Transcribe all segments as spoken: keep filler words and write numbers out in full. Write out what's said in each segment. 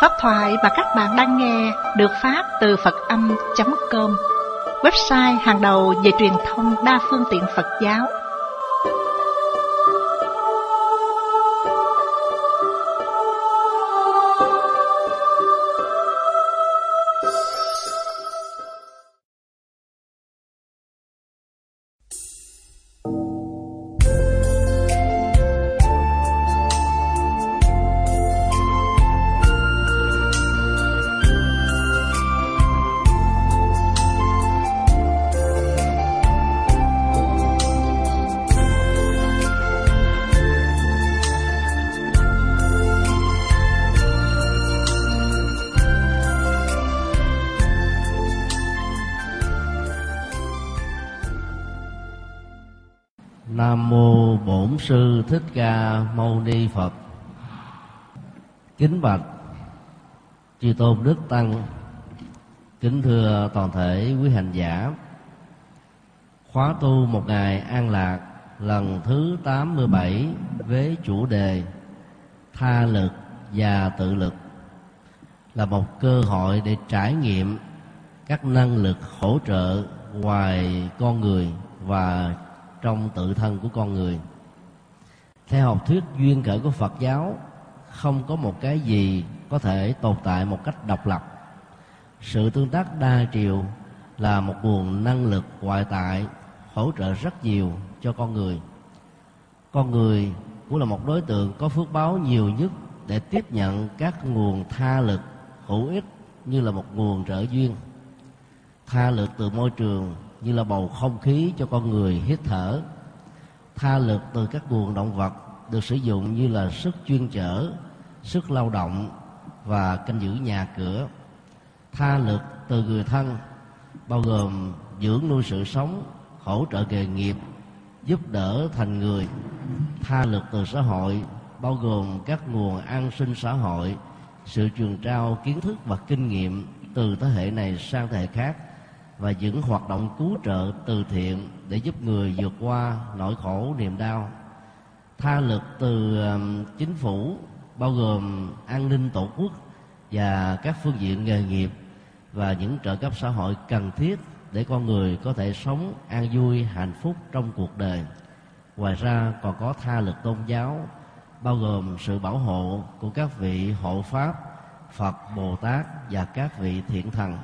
Pháp thoại mà các bạn đang nghe được phát từ Phật âm chấm com, website hàng đầu về truyền thông đa phương tiện Phật giáo. Nam mô Bổn Sư Thích Ca Mâu Ni Phật. Kính bạch chư tôn đức tăng, kính thưa toàn thể quý hành giả. Khóa tu một ngày an lạc lần thứ tám mươi bảy với chủ đề tha lực và tự lực là một cơ hội để trải nghiệm các năng lực hỗ trợ ngoài con người và trong tự thân của con người. Theo học thuyết duyên khởi của Phật giáo, không có một cái gì có thể tồn tại một cách độc lập. Sự tương tác đa chiều là một nguồn năng lực ngoại tại hỗ trợ rất nhiều cho con người. Con người cũng là một đối tượng có phước báo nhiều nhất để tiếp nhận các nguồn tha lực hữu ích như là một nguồn trợ duyên. Tha lực từ môi trường như là bầu không khí cho con người hít thở. Tha lực từ các nguồn động vật được sử dụng như là sức chuyên chở, sức lao động và canh giữ nhà cửa. Tha lực từ người thân bao gồm dưỡng nuôi sự sống, hỗ trợ nghề nghiệp, giúp đỡ thành người. Tha lực từ xã hội bao gồm các nguồn an sinh xã hội, sự truyền trao kiến thức và kinh nghiệm từ thế hệ này sang thế hệ khác, và những hoạt động cứu trợ từ thiện để giúp người vượt qua nỗi khổ niềm đau. Tha lực từ um, chính phủ bao gồm an ninh tổ quốc và các phương diện nghề nghiệp và những trợ cấp xã hội cần thiết để con người có thể sống an vui hạnh phúc trong cuộc đời. Ngoài ra còn có tha lực tôn giáo bao gồm sự bảo hộ của các vị hộ pháp, Phật, Bồ Tát và các vị thiện thần.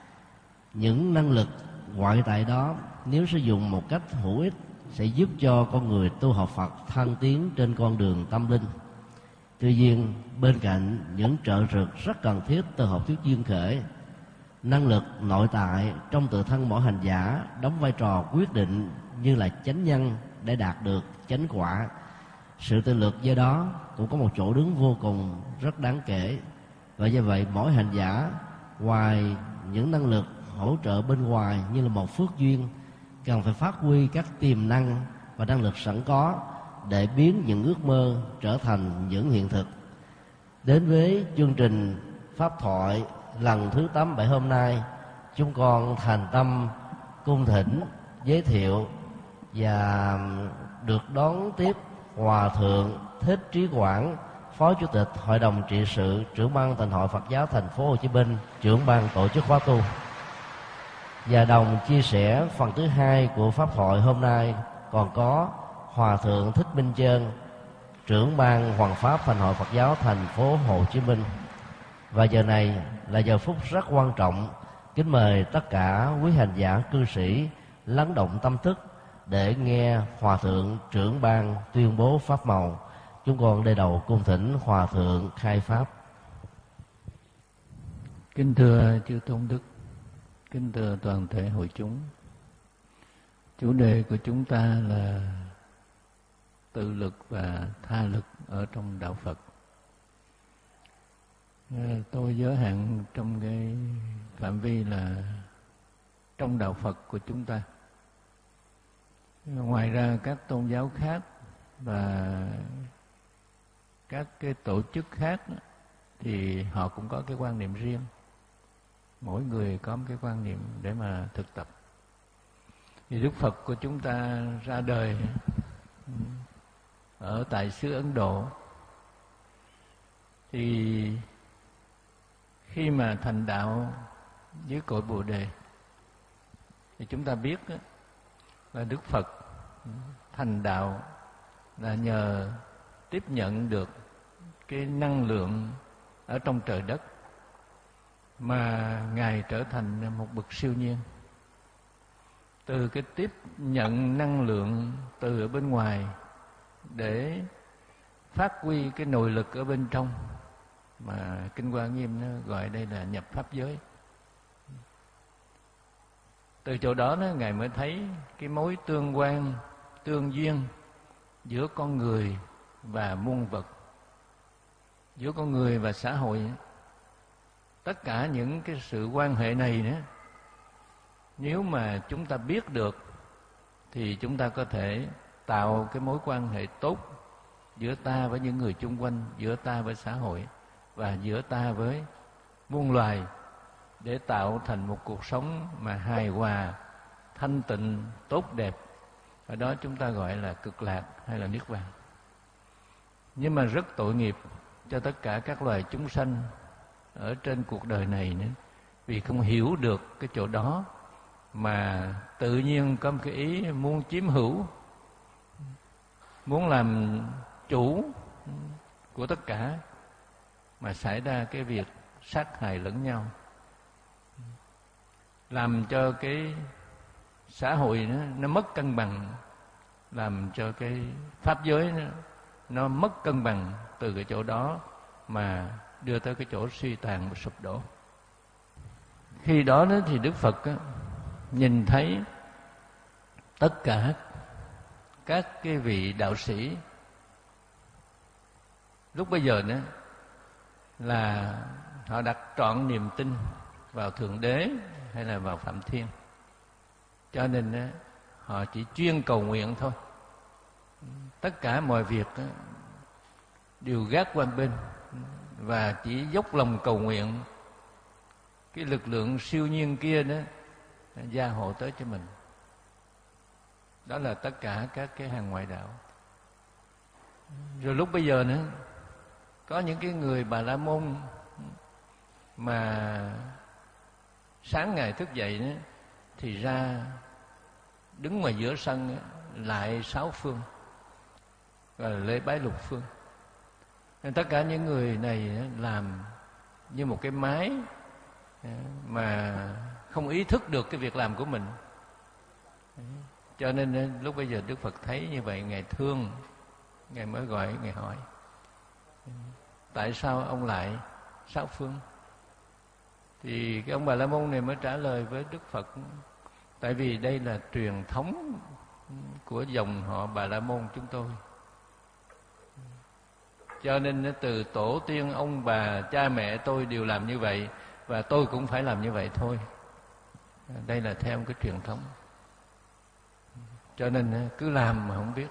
Những năng lực ngoại tại đó nếu sử dụng một cách hữu ích sẽ giúp cho con người tu học Phật thăng tiến trên con đường tâm linh. Tuy nhiên, bên cạnh những trợ lực rất cần thiết từ học thuyết duyên khởi, năng lực nội tại trong tự thân mỗi hành giả đóng vai trò quyết định như là chánh nhân để đạt được chánh quả. Sự tự lực do đó cũng có một chỗ đứng vô cùng rất đáng kể. Và do vậy mỗi hành giả ngoài những năng lực hỗ trợ bên ngoài như là một phước duyên, cần phải phát huy các tiềm năng và năng lực sẵn có để biến những ước mơ trở thành những hiện thực. Đến với chương trình pháp thoại lần thứ tám mươi bảy hôm nay, chúng con thành tâm cung thỉnh giới thiệu và được đón tiếp Hòa Thượng Thích Trí Quảng, Phó Chủ tịch Hội đồng trị sự, trưởng ban Tịnh hội Phật giáo Thành phố Hồ Chí Minh, trưởng ban tổ chức khóa tu. Và đồng chia sẻ phần thứ hai của pháp thoại hôm nay còn có Hòa Thượng Thích Minh Chơn, trưởng ban Hoàng pháp Thành hội Phật giáo Thành phố Hồ Chí Minh. Và giờ này là giờ phút rất quan trọng, kính mời tất cả quý hành giả cư sĩ lắng động tâm thức để nghe Hòa Thượng trưởng ban tuyên bố pháp màu. Chúng con đây đầu cung thỉnh Hòa Thượng khai pháp. Kính thưa chư tôn đức, kính thưa toàn thể hội chúng, chủ đề của chúng ta là tự lực và tha lực ở trong đạo Phật. Tôi giới hạn trong cái phạm vi là trong đạo Phật của chúng ta. Ngoài ra các tôn giáo khác và các cái tổ chức khác thì họ cũng có cái quan niệm riêng. Mỗi người có một cái quan niệm để mà thực tập. Thì Đức Phật của chúng ta ra đời ở tại xứ Ấn Độ thì khi mà thành đạo dưới cội Bồ Đề thì chúng ta biết là Đức Phật thành đạo là nhờ tiếp nhận được cái năng lượng ở trong trời đất mà Ngài trở thành một bậc siêu nhiên. Từ cái tiếp nhận năng lượng từ ở bên ngoài để phát huy cái nội lực ở bên trong mà Kinh Hoa Nghiêm nó gọi đây là nhập pháp giới. Từ chỗ đó, đó Ngài mới thấy cái mối tương quan, tương duyên giữa con người và muôn vật, giữa con người và xã hội. Tất cả những cái sự quan hệ này nữa, nếu mà chúng ta biết được thì chúng ta có thể tạo cái mối quan hệ tốt giữa ta với những người chung quanh, giữa ta với xã hội và giữa ta với muôn loài, để tạo thành một cuộc sống mà hài hòa, thanh tịnh, tốt đẹp. Ở đó chúng ta gọi là cực lạc hay là niết bàn. Nhưng mà rất tội nghiệp cho tất cả các loài chúng sanh ở trên cuộc đời này nữa, vì không hiểu được cái chỗ đó mà tự nhiên có một cái ý muốn chiếm hữu, muốn làm chủ của tất cả, mà xảy ra cái việc sát hại lẫn nhau, làm cho cái xã hội nó, nó mất cân bằng, làm cho cái pháp giới nó, nó mất cân bằng. Từ cái chỗ đó mà đưa tới cái chỗ suy tàn và sụp đổ. Khi đó, đó thì Đức Phật á, nhìn thấy tất cả các cái vị đạo sĩ lúc bây giờ nữa là họ đặt trọn niềm tin vào Thượng Đế hay là vào Phạm Thiên, cho nên á, họ chỉ chuyên cầu nguyện thôi. Tất cả mọi việc á, đều gác qua bên và chỉ dốc lòng cầu nguyện cái lực lượng siêu nhiên kia đó gia hộ tới cho mình. Đó là tất cả các cái hàng ngoại đạo. Rồi lúc bây giờ nữa, có những cái người Bà La Môn mà sáng ngày thức dậy nữa thì ra đứng ngoài giữa sân lại sáu phương, gọi là lễ bái lục phương. Nên tất cả những người này làm như một cái máy mà không ý thức được cái việc làm của mình. Cho nên lúc bây giờ Đức Phật thấy như vậy, Ngài thương, Ngài mới gọi, Ngài hỏi tại sao ông lại sáu phương? Thì cái ông Bà La Môn này mới trả lời với Đức Phật: tại vì đây là truyền thống của dòng họ Bà La Môn chúng tôi, cho nên từ tổ tiên ông bà cha mẹ tôi đều làm như vậy, và tôi cũng phải làm như vậy thôi. Đây là theo cái truyền thống, cho nên cứ làm mà không biết.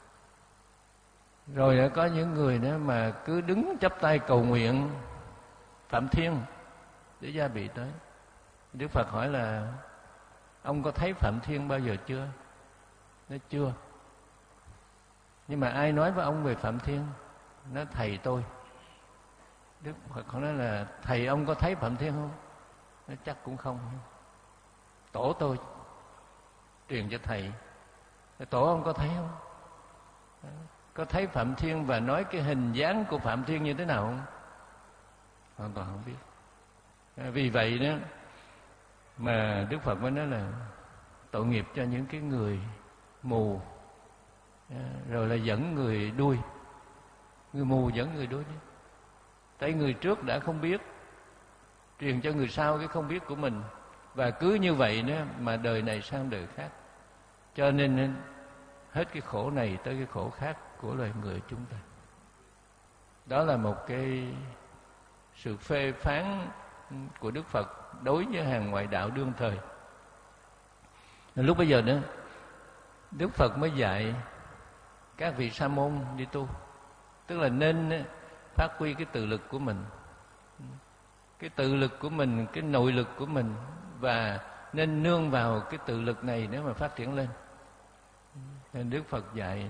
Rồi có những người nữa mà cứ đứng chắp tay cầu nguyện Phạm Thiên để gia bị tới. Đức Phật hỏi là ông có thấy Phạm Thiên bao giờ chưa? Nói chưa. Nhưng mà ai nói với ông về Phạm Thiên? Nói thầy tôi. Đức Phật họ nói là thầy ông có thấy Phạm Thiên không? Nói chắc cũng không. Tổ tôi truyền cho thầy. Tổ ông có thấy không? Có thấy Phạm Thiên và nói cái hình dáng của Phạm Thiên như thế nào không? Hoàn toàn không biết. Vì vậy đó mà Đức Phật mới nói là tội nghiệp cho những cái người mù, rồi là dẫn người đuôi. Người mù dẫn người đuôi đi. Tại người trước đã không biết, truyền cho người sau cái không biết của mình, và cứ như vậy đó mà đời này sang đời khác. Cho nên hết cái khổ này tới cái khổ khác của loài người chúng ta. Đó là một cái sự phê phán của Đức Phật đối với hàng ngoại đạo đương thời. Lúc bây giờ nữa Đức Phật mới dạy các vị sa môn đi tu, tức là nên phát huy cái tự lực của mình, cái tự lực của mình, cái nội lực của mình, và nên nương vào cái tự lực này để mà phát triển lên. Nên Đức Phật dạy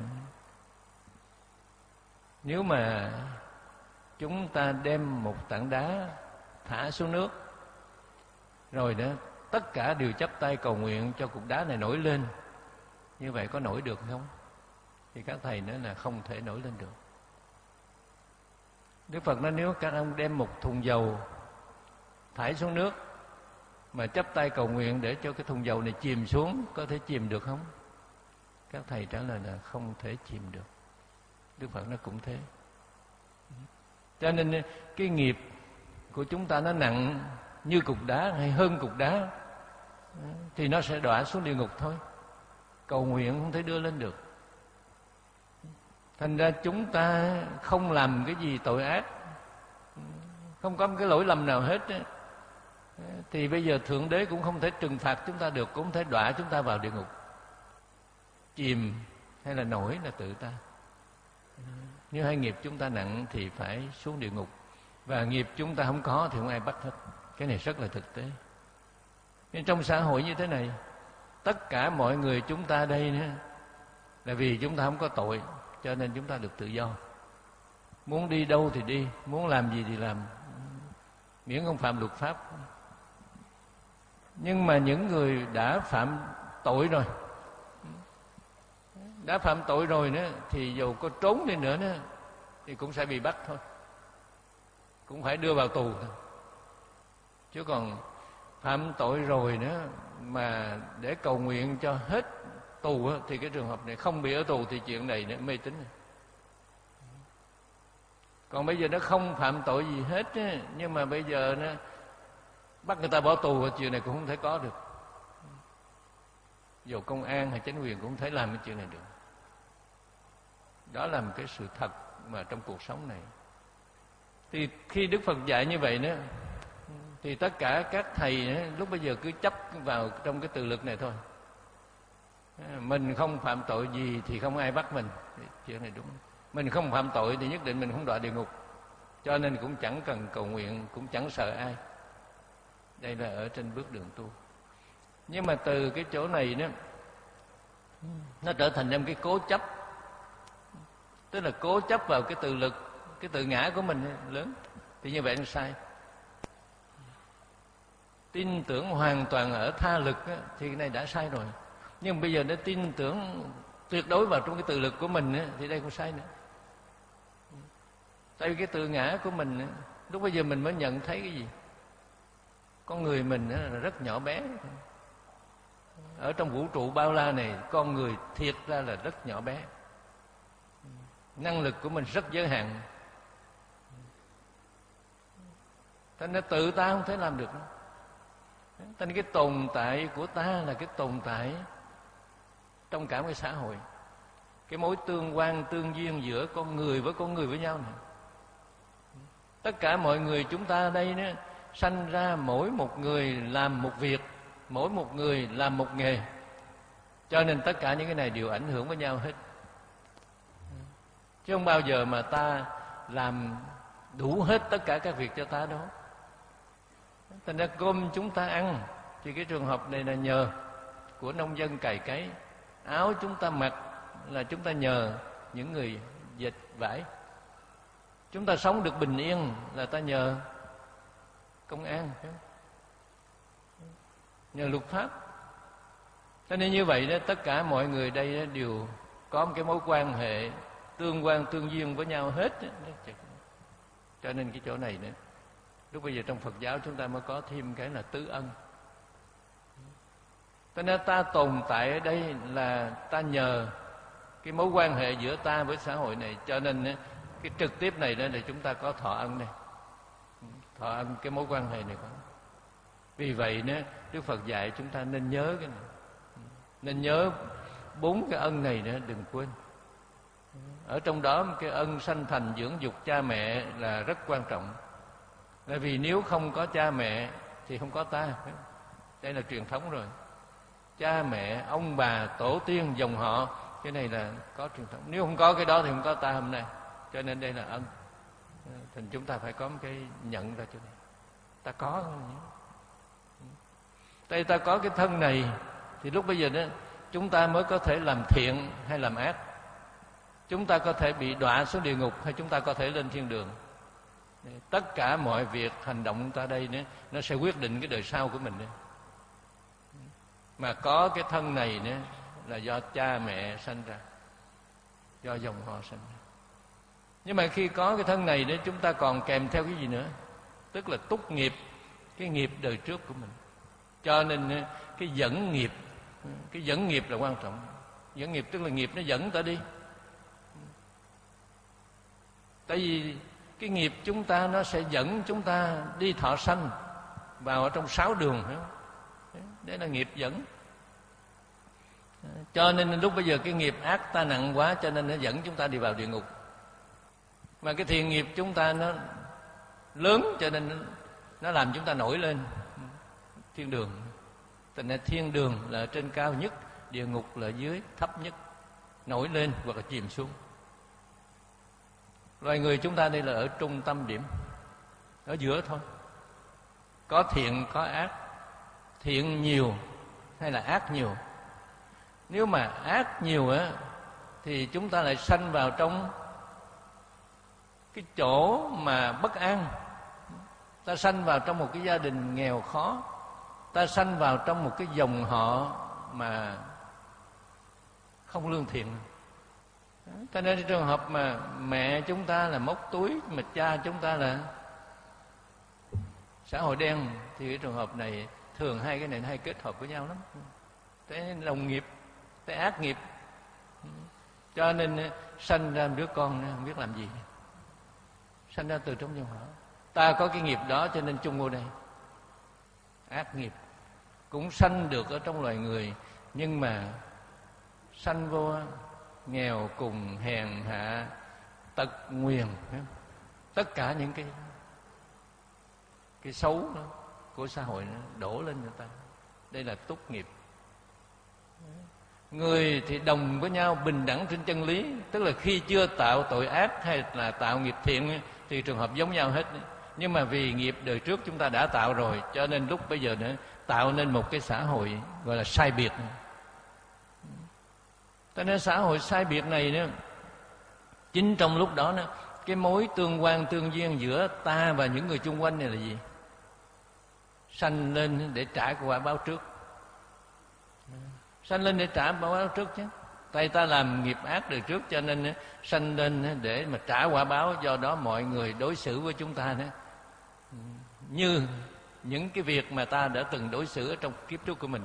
nếu mà chúng ta đem một tảng đá thả xuống nước, rồi đó tất cả đều chắp tay cầu nguyện cho cục đá này nổi lên. Như vậy có nổi được không? Thì các thầy nói là không thể nổi lên được. Đức Phật nói nếu các ông đem một thùng dầu thải xuống nước mà chắp tay cầu nguyện để cho cái thùng dầu này chìm xuống, có thể chìm được không? Các thầy trả lời là không thể chìm được. Đức Phật nó cũng thế. Cho nên cái nghiệp của chúng ta nó nặng như cục đá hay hơn cục đá thì nó sẽ đọa xuống địa ngục thôi. Cầu nguyện không thể đưa lên được. Thành ra chúng ta không làm cái gì tội ác, không có một cái lỗi lầm nào hết, thì bây giờ Thượng Đế cũng không thể trừng phạt chúng ta được, cũng không thể đọa chúng ta vào địa ngục. Chìm hay là nổi là tự ta. Nếu hai nghiệp chúng ta nặng thì phải xuống địa ngục, và nghiệp chúng ta không có thì không ai bắt hết. Cái này rất là thực tế. Nhưng trong xã hội như thế này, tất cả mọi người chúng ta đây nữa là vì chúng ta không có tội, cho nên chúng ta được tự do. Muốn đi đâu thì đi, muốn làm gì thì làm, miễn không phạm luật pháp. Nhưng mà những người đã phạm tội rồi, đã phạm tội rồi nữa, thì dù có trốn đi nữa nữa thì cũng sẽ bị bắt thôi, cũng phải đưa vào tù thôi. Chứ còn phạm tội rồi nữa mà để cầu nguyện cho hết tù thì cái trường hợp này không bị ở tù thì chuyện này nó mê tín. Còn bây giờ nó không phạm tội gì hết, nhưng mà bây giờ nó bắt người ta bỏ tù, chuyện này cũng không thể có được. Dù công an hay chính quyền cũng không thể làm cái chuyện này được. Đó là một cái sự thật mà trong cuộc sống này. Thì khi Đức Phật dạy như vậy nữa, thì tất cả các thầy nữa, lúc bây giờ cứ chấp vào trong cái từ lực này thôi. Mình không phạm tội gì thì không ai bắt mình. Chuyện này đúng. Mình không phạm tội thì nhất định mình không đọa địa ngục. Cho nên cũng chẳng cần cầu nguyện, cũng chẳng sợ ai. Đây là ở trên bước đường tu. Nhưng mà từ cái chỗ này đó, nó trở thành một cái cố chấp. Tức là cố chấp vào cái từ lực, cái tự ngã của mình lớn. Thì như vậy nó sai. Tin tưởng hoàn toàn ở tha lực á, thì cái này đã sai rồi. Nhưng bây giờ nó tin tưởng tuyệt đối vào trong cái tự lực của mình á, thì đây cũng sai nữa. Tại vì cái tự ngã của mình á, lúc bây giờ mình mới nhận thấy cái gì? Con người mình á, là rất nhỏ bé. Ở trong vũ trụ bao la này, con người thiệt ra là rất nhỏ bé. Năng lực của mình rất giới hạn. Thế nên tự ta không thể làm được. Thế nên cái tồn tại của ta là cái tồn tại trong cả một cái xã hội. Cái mối tương quan, tương duyên giữa con người với con người với nhau này. Tất cả mọi người chúng ta đây nữa, sanh ra mỗi một người làm một việc, mỗi một người làm một nghề. Cho nên tất cả những cái này đều ảnh hưởng với nhau hết. Chứ không bao giờ mà ta làm đủ hết tất cả các việc cho ta đó. Thành ra cơm chúng ta ăn thì cái trường hợp này là nhờ của nông dân cày cấy. Áo chúng ta mặc là chúng ta nhờ những người dệt vải. Chúng ta sống được bình yên là ta nhờ công an, nhờ luật pháp. Cho nên như vậy đó, tất cả mọi người đây đều có một cái mối quan hệ tương quan tương duyên với nhau hết. Cho nên cái chỗ này nữa, lúc bây giờ trong Phật giáo chúng ta mới có thêm cái là tứ ân. Cho nên ta tồn tại ở đây là ta nhờ cái mối quan hệ giữa ta với xã hội này. Cho nên cái trực tiếp này đó là chúng ta có thọ ân này. Thọ ân cái mối quan hệ này có. Vì vậy nữa, Đức Phật dạy chúng ta nên nhớ cái này. Nên nhớ bốn cái ân này nữa, đừng quên. Ở trong đó cái ân sanh thành dưỡng dục cha mẹ là rất quan trọng. Bởi vì nếu không có cha mẹ thì không có ta. Đây là truyền thống rồi. Cha mẹ, ông bà, tổ tiên, dòng họ, cái này là có truyền thống. Nếu không có cái đó thì không có ta hôm nay. Cho nên đây là ân. Thành chúng ta phải có một cái nhận ra chỗ này. Ta có không? Đây ta có cái thân này thì lúc bây giờ đó chúng ta mới có thể làm thiện hay làm ác. Chúng ta có thể bị đọa xuống địa ngục hay chúng ta có thể lên thiên đường. Tất cả mọi việc hành động ta đây nữa, nó sẽ quyết định cái đời sau của mình đấy. Mà có cái thân này nữa là do cha mẹ sanh ra, do dòng họ sanh ra. Nhưng mà khi có cái thân này nữa, chúng ta còn kèm theo cái gì nữa? Tức là túc nghiệp, cái nghiệp đời trước của mình. Cho nên cái dẫn nghiệp, cái dẫn nghiệp là quan trọng. Dẫn nghiệp tức là nghiệp nó dẫn ta đi. Tại vì cái nghiệp chúng ta nó sẽ dẫn chúng ta đi thọ sanh vào ở trong sáu đường. Đấy là nghiệp dẫn. Cho nên lúc bây giờ cái nghiệp ác ta nặng quá, cho nên nó dẫn chúng ta đi vào địa ngục. Mà cái thiện nghiệp chúng ta nó lớn, cho nên nó làm chúng ta nổi lên thiên đường. Thành ra thiên đường là trên cao nhất, địa ngục là dưới thấp nhất, nổi lên hoặc là chìm xuống. Loài người chúng ta đây là ở trung tâm điểm, ở giữa thôi. Có thiện có ác, thiện nhiều hay là ác nhiều. Nếu mà ác nhiều á thì chúng ta lại sanh vào trong cái chỗ mà bất an. Ta sanh vào trong một cái gia đình nghèo khó, ta sanh vào trong một cái dòng họ mà không lương thiện. Cho nên cái trường hợp mà mẹ chúng ta là móc túi, mà cha chúng ta là xã hội đen, thì cái trường hợp này thường hai cái này hay kết hợp với nhau lắm. Cái đồng nghiệp, cái ác nghiệp. Cho nên sanh ra một đứa con không biết làm gì, sanh ra từ trong dòng họ. Ta có cái nghiệp đó cho nên chung vô đây. Ác nghiệp cũng sanh được ở trong loài người, nhưng mà sanh vô nghèo cùng, hèn hạ, tật nguyền, tất cả những cái cái xấu đó của xã hội nó đổ lên người ta. Đây là túc nghiệp. Người thì đồng với nhau bình đẳng trên chân lý, tức là khi chưa tạo tội ác hay là tạo nghiệp thiện thì trường hợp giống nhau hết. Nhưng mà vì nghiệp đời trước chúng ta đã tạo rồi, cho nên lúc bây giờ nữa tạo nên một cái xã hội gọi là sai biệt. Cho nên xã hội sai biệt này nữa, chính trong lúc đó nữa, cái mối tương quan tương duyên giữa ta và những người chung quanh này là gì? Sanh lên để trả quả báo trước. Sanh lên để trả quả báo trước chứ. Tại ta làm nghiệp ác đời trước, cho nên sanh lên để mà trả quả báo. Do đó mọi người đối xử với chúng ta nữa như những cái việc mà ta đã từng đối xử ở trong kiếp trước của mình.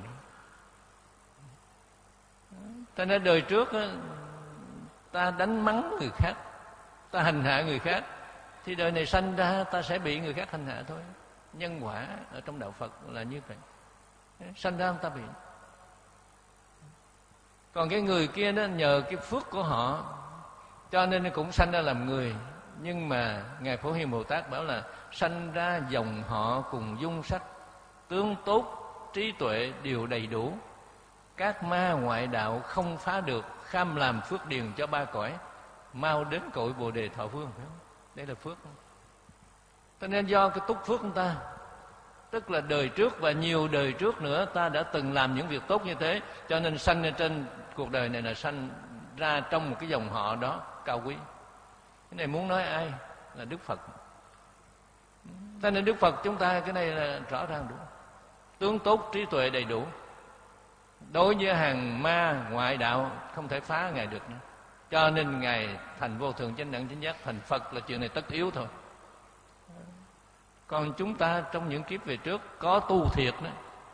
Cho nên đời trước ta đánh mắng người khác, ta hành hạ người khác, thì đời này sanh ra ta sẽ bị người khác hành hạ thôi. Nhân quả ở trong đạo Phật là như vậy. Sanh ra ta bị. Còn cái người kia đó, nhờ cái phước của họ cho nên cũng sanh ra làm người. Nhưng mà Ngài Phổ Hiền Bồ Tát bảo là sanh ra dòng họ cùng dung sắc, tướng tốt, trí tuệ đều đầy đủ. Các ma ngoại đạo không phá được, kham làm phước điền cho ba cõi, mau đến cội Bồ Đề thọ phương. Đây là phước. Cho nên do cái túc phước của ta, tức là đời trước và nhiều đời trước nữa ta đã từng làm những việc tốt như thế, cho nên sanh ra trên cuộc đời này là sanh ra trong một cái dòng họ đó cao quý. Cái này muốn nói ai? Là Đức Phật. Cho nên Đức Phật chúng ta cái này là rõ ràng đủ. Tướng tốt, trí tuệ đầy đủ. Đối với hàng ma ngoại đạo không thể phá Ngài được nữa. Cho nên Ngài thành vô thượng chánh đẳng chánh giác, thành Phật là chuyện này tất yếu thôi. Còn chúng ta trong những kiếp về trước có tu thiệt đó,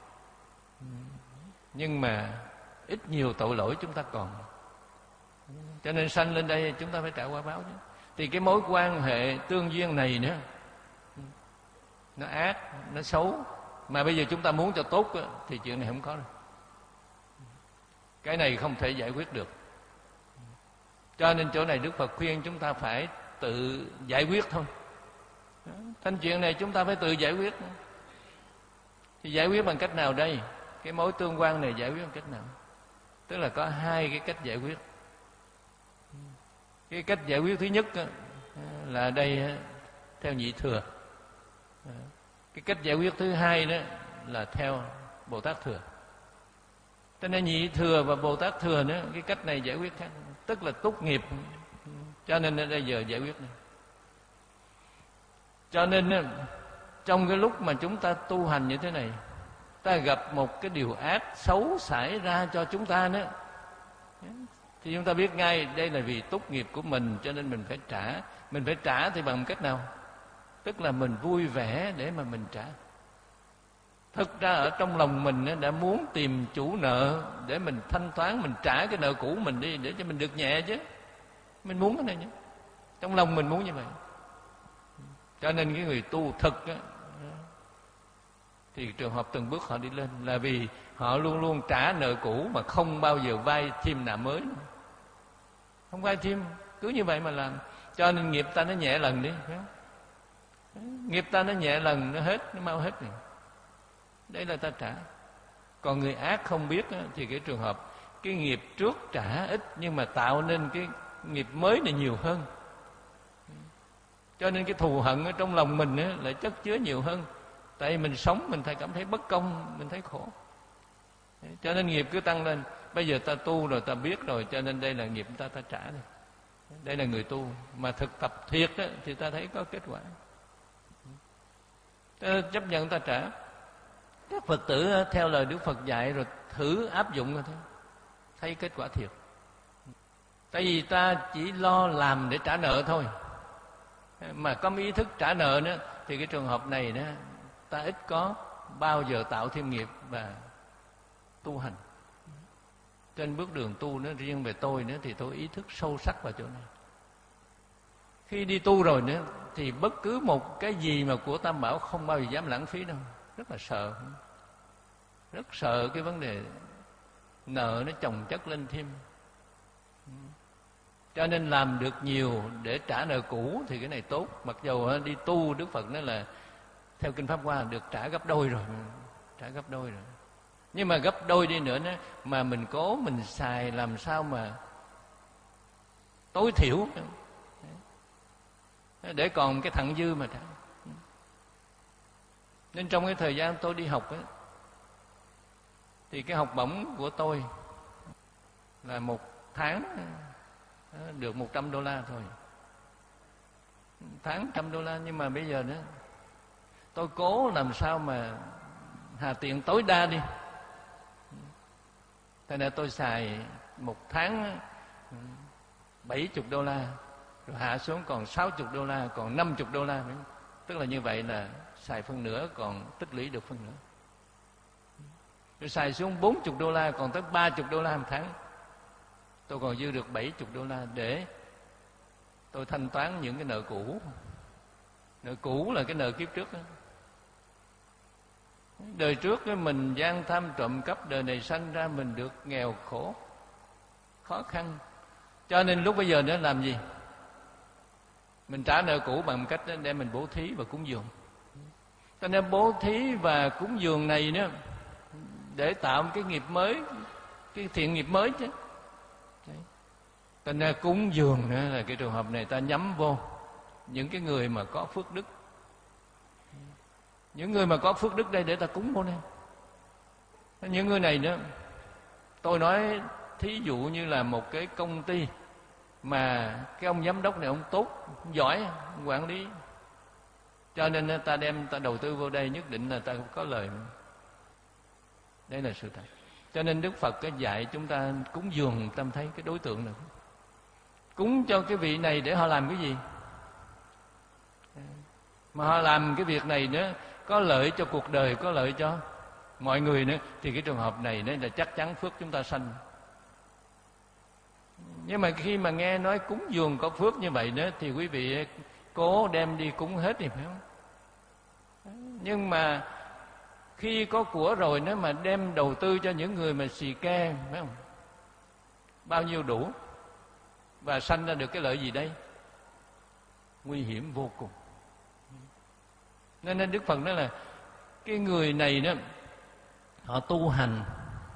nhưng mà ít nhiều tội lỗi chúng ta còn. Cho nên sanh lên đây chúng ta phải trả quả báo chứ. Thì cái mối quan hệ tương duyên này nữa, nó ác, nó xấu, mà bây giờ chúng ta muốn cho tốt thì chuyện này không có đâu. Cái này không thể giải quyết được. Cho nên chỗ này Đức Phật khuyên chúng ta phải tự giải quyết thôi. Thành chuyện này chúng ta phải tự giải quyết. Thì giải quyết bằng cách nào đây? Cái mối tương quan này giải quyết bằng cách nào? Tức là có hai cái cách giải quyết. Cái cách giải quyết thứ nhất là đây theo nhị thừa. Cái cách giải quyết thứ hai đó là theo Bồ Tát thừa. Cho nên nhị thừa và Bồ Tát thừa nữa, cái cách này giải quyết khác, tức là túc nghiệp. Cho nên bây giờ giải quyết này. Cho nên trong cái lúc mà chúng ta tu hành như thế này, ta gặp một cái điều ác xấu xảy ra cho chúng ta nữa, thì chúng ta biết ngay đây là vì túc nghiệp của mình, cho nên mình phải trả. Mình phải trả thì bằng cách nào? Tức là mình vui vẻ để mà mình trả. Thực ra ở trong lòng mình đã muốn tìm chủ nợ để mình thanh toán, mình trả cái nợ cũ mình đi, để cho mình được nhẹ chứ. Mình muốn cái này nhé, trong lòng mình muốn như vậy. Cho nên cái người tu thực á, thì trường hợp từng bước họ đi lên là vì họ luôn luôn trả nợ cũ mà không bao giờ vay thêm nợ mới, không vay thêm, cứ như vậy mà làm. Cho nên nghiệp ta nó nhẹ lần đi, nghiệp ta nó nhẹ lần, nó hết, nó mau hết rồi. Đây là ta trả. Còn người ác không biết á, thì cái trường hợp cái nghiệp trước trả ít nhưng mà tạo nên cái nghiệp mới này nhiều hơn. Cho nên cái thù hận ở trong lòng mình á, lại chất chứa nhiều hơn. Tại vì mình sống mình thấy cảm thấy bất công, mình thấy khổ, cho nên nghiệp cứ tăng lên. Bây giờ ta tu rồi, ta biết rồi, cho nên đây là nghiệp ta ta trả đây. Đây là người tu mà thực tập thiệt á, thì ta thấy có kết quả, ta chấp nhận ta trả. Các Phật tử theo lời Đức Phật dạy rồi thử áp dụng rồi thôi, thấy kết quả thiệt. Tại vì ta chỉ lo làm để trả nợ thôi, mà có ý thức trả nợ nữa, thì cái trường hợp này đó, ta ít có bao giờ tạo thêm nghiệp và tu hành. Trên bước đường tu nó riêng về tôi nữa thì tôi ý thức sâu sắc vào chỗ này. Khi đi tu rồi nữa thì bất cứ một cái gì mà của Tam Bảo không bao giờ dám lãng phí đâu. Rất là sợ, rất sợ cái vấn đề nợ nó chồng chất lên thêm. Cho nên làm được nhiều để trả nợ cũ thì cái này tốt. Mặc dù đi tu Đức Phật nói là theo Kinh Pháp Hoa được trả gấp đôi rồi, trả gấp đôi rồi. Nhưng mà gấp đôi đi nữa, nữa mà mình cố mình xài làm sao mà tối thiểu để còn cái thặng dư mà trả. Nên trong cái thời gian tôi đi học ấy, thì cái học bổng của tôi là một tháng được một trăm đô la thôi, tháng trăm đô la. Nhưng mà bây giờ nữa tôi cố làm sao mà hà tiện tối đa đi, thế nên tôi xài một tháng bảy chục đô la, rồi hạ xuống còn sáu chục đô la, còn năm chục đô la. Tức là như vậy là xài phân nửa, còn tích lũy được phân nửa. Rồi xài xuống bốn chục đô la, còn tới ba chục đô la một tháng. Tôi còn dư được bảy chục đô la để tôi thanh toán những cái nợ cũ. Nợ cũ là cái nợ kiếp trước đó. Đời trước cái mình gian tham trộm cắp, đời này sanh ra mình được nghèo khổ, khó khăn. Cho nên lúc bây giờ nó làm gì? Mình trả nợ cũ bằng cách để mình bố thí và cúng dường. Cho nên bố thí và cúng dường này nữa để tạo một cái nghiệp mới, cái thiện nghiệp mới chứ. Cho nên cúng dường nữa là cái trường hợp này ta nhắm vô những cái người mà có phước đức. Những người mà có phước đức đây để ta cúng vô đây. Những người này nữa, tôi nói thí dụ như là một cái công ty mà cái ông giám đốc này ông tốt, ông giỏi, ông quản lý, cho nên ta đem ta đầu tư vô đây nhất định là ta có lời. Đây là sự thật. Cho nên Đức Phật cái dạy chúng ta cúng dường, ta thấy cái đối tượng nào cúng cho cái vị này để họ làm cái gì, mà họ làm cái việc này nữa có lợi cho cuộc đời, có lợi cho mọi người nữa, thì cái trường hợp này nên là chắc chắn phước chúng ta sanh. Nhưng mà khi mà nghe nói cúng dường có phước như vậy nữa thì quý vị cố đem đi cúng hết thì phải không? Nhưng mà khi có của rồi nữa mà đem đầu tư cho những người mà xì ke, phải không? Bao nhiêu đủ, và sanh ra được cái lợi gì đây? Nguy hiểm vô cùng. Nên, nên Đức Phật nói là cái người này đó họ tu hành,